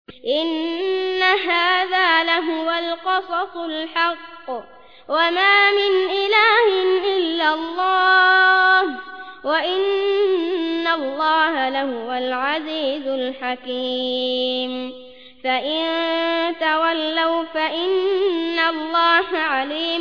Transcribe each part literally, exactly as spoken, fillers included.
إن هذا لهو القصص الحق وما من إله إلا الله وإن الله لهو العزيز الحكيم فإن تولوا فإن الله عليم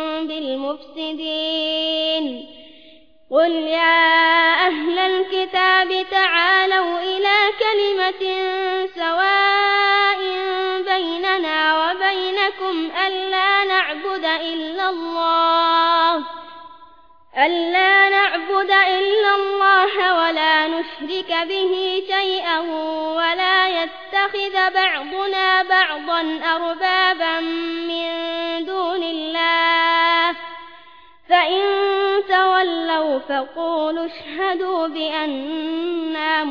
بالمفسدين قل يا أهل الكتاب تعالوا إلى كلمة سواء بيننا وبينكم ألا نعبد إلا الله ألا نعبد إلا الله ولا نشرك به شيئا ولا يتخذ بعضنا بعضا أربابا من دون الله فإن تولوا فقولوا اشهدوا بأننا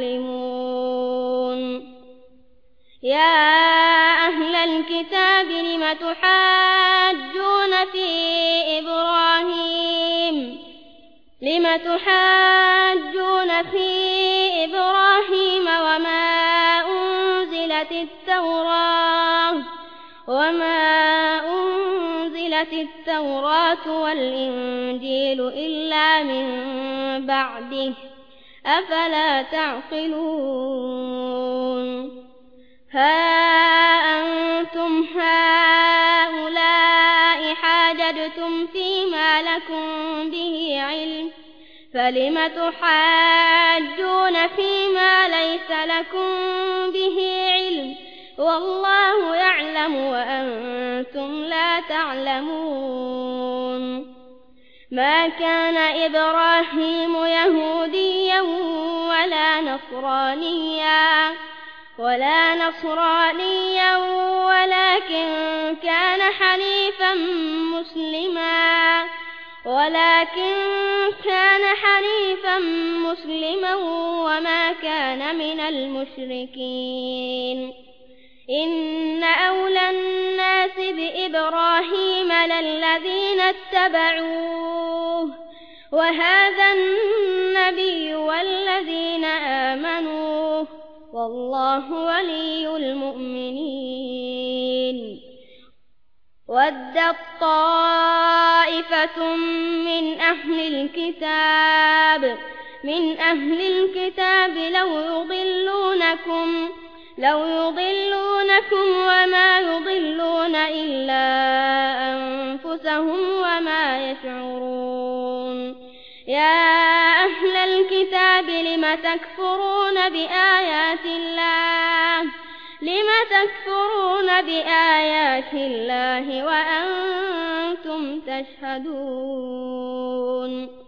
مسلمون يا أهل الكتاب لم تحاجون في إبراهيم لم تحاجون في إبراهيم وما أنزلت التوراة وما أنزلت التوراة والإنجيل إلا من بعده أفلا تعقلون ها أنتم هؤلاء حاججتم فيما لكم به علم فلم تحاجون فيما ليس لكم به علم والله يعلم وأنتم لا تعلمون ما كان إبراهيم يهوديا ولا نصرانيا ولا نصرانيا ولكن كان حنيفا مسلما ولكن كان حنيفا مسلما وما كان من المشركين إن أولى الناس بإبراهيم للذين اتبعوه وهذا النبي والذين آمنوا والله ولي المؤمنين ودت طائفة من أهل الكتاب من أهل الكتاب لو يضلونكم لو يضلونكم وما يضلون إلا أنفسهم وما يشعرون يا أهل الكتاب لم تكفرون بآيات الله لم تكفرون بآيات الله وأنتم تشهدون